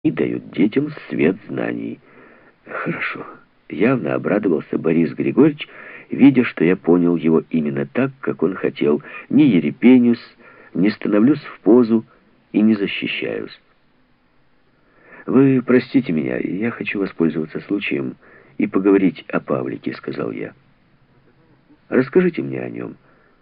и дают детям свет знаний. Хорошо. Явно обрадовался Борис Григорьевич, видя, что я понял его именно так, как он хотел. Не ерепенюсь, не становлюсь в позу и не защищаюсь. «Вы простите меня, я хочу воспользоваться случаем и поговорить о Павлике», — сказал я. «Расскажите мне о нем».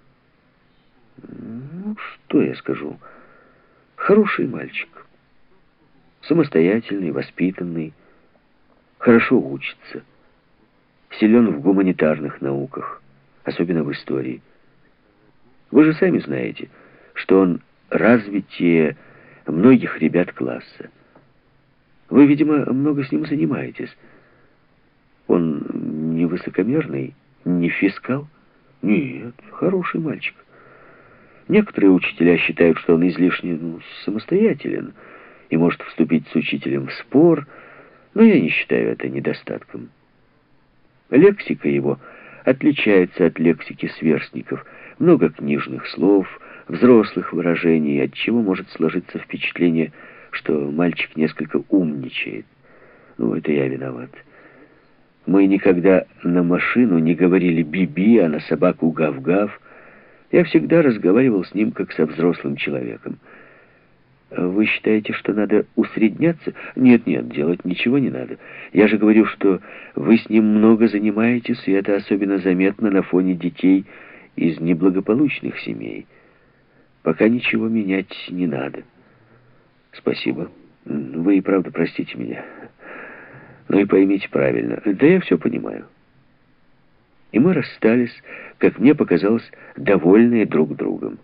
«Ну, что я скажу? Хороший мальчик. Самостоятельный, воспитанный, хорошо учится, силен в гуманитарных науках, особенно в истории. Вы же сами знаете, что он развитие многих ребят класса. Вы, видимо, много с ним занимаетесь. Он не высокомерный, не фискал? Нет, хороший мальчик. Некоторые учителя считают, что он излишне самостоятелен и может вступить с учителем в спор, но я не считаю это недостатком. Лексика его отличается от лексики сверстников. Много книжных слов, взрослых выражений, от чего может сложиться впечатление, что мальчик несколько умничает. Ну, это я виноват. Мы никогда на машину не говорили «би-би», а на собаку «гав-гав». Я всегда разговаривал с ним, как со взрослым человеком. Вы считаете, что надо усредняться? Нет, делать ничего не надо. Я же говорю, что вы с ним много занимаетесь, и это особенно заметно на фоне детей из неблагополучных семей. Пока ничего менять не надо. Спасибо. Вы и правда простите меня. Ну и поймите правильно. Да я все понимаю. И мы расстались, как мне показалось, довольные друг другом.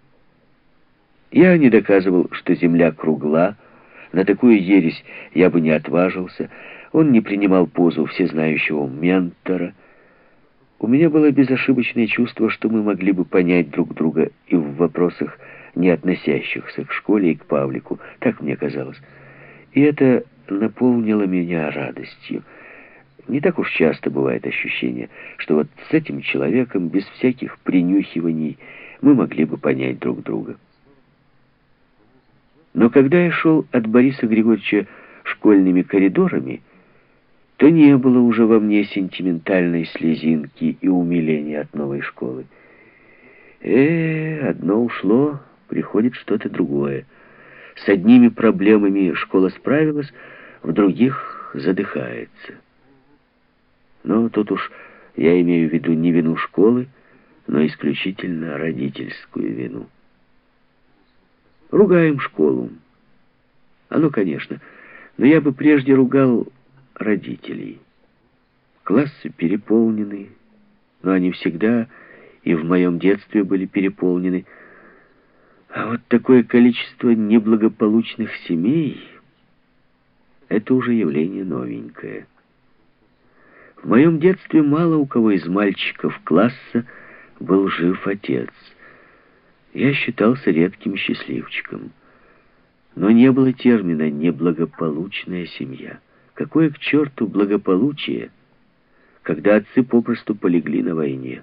Я не доказывал, что земля кругла. На такую ересь я бы не отважился. Он не принимал позу всезнающего ментора. У меня было безошибочное чувство, что мы могли бы понять друг друга и в вопросах, не относящихся к школе и к Павлику. Так мне казалось. И это наполнило меня радостью. Не так уж часто бывает ощущение, что вот с этим человеком, без всяких принюхиваний, мы могли бы понять друг друга. Но когда я шел от Бориса Григорьевича школьными коридорами, то не было уже во мне сентиментальной слезинки и умиления от новой школы. Одно ушло, приходит что-то другое. С одними проблемами школа справилась, в других задыхается. Но тут уж я имею в виду не вину школы, но исключительно родительскую вину. Ругаем школу. Оно, конечно, но я бы прежде ругал родителей. Классы переполнены, но они всегда и в моем детстве были переполнены. А вот такое количество неблагополучных семей — это уже явление новенькое. В моем детстве мало у кого из мальчиков класса был жив отец. Я считался редким счастливчиком. Но не было термина «неблагополучная семья». Какое к черту благополучие, когда отцы попросту полегли на войне?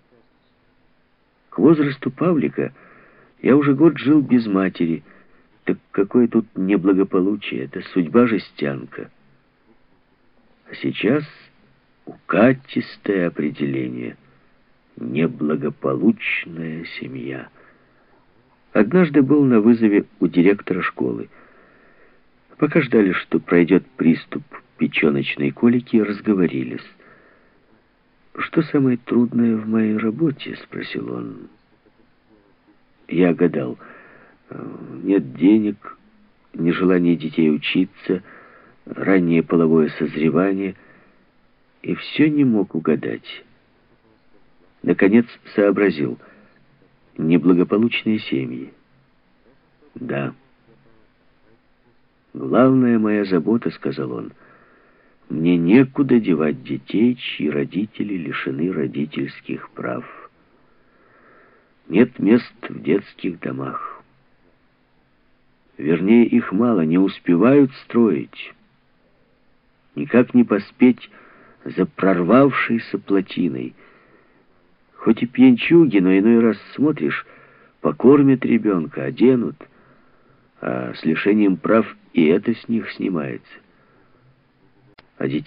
К возрасту Павлика я уже год жил без матери. Так какое тут неблагополучие? Это судьба-жестянка. А сейчас укатистое определение — неблагополучная семья. Однажды был на вызове у директора школы. Пока ждали, что пройдет приступ печеночной колики, разговорились. «Что самое трудное в моей работе?» — спросил он. Я гадал. Нет денег, нежелание детей учиться, раннее половое созревание. И все не мог угадать. Наконец сообразил. Неблагополучные семьи. Да. «Главная моя забота, — сказал он, — мне некуда девать детей, чьи родители лишены родительских прав. Нет мест в детских домах. Вернее, их мало, не успевают строить. Никак не поспеть за прорвавшейся плотиной. Хоть и пьянчуги, но иной раз смотришь, покормят ребенка, оденут. А с лишением прав и это с них снимается. А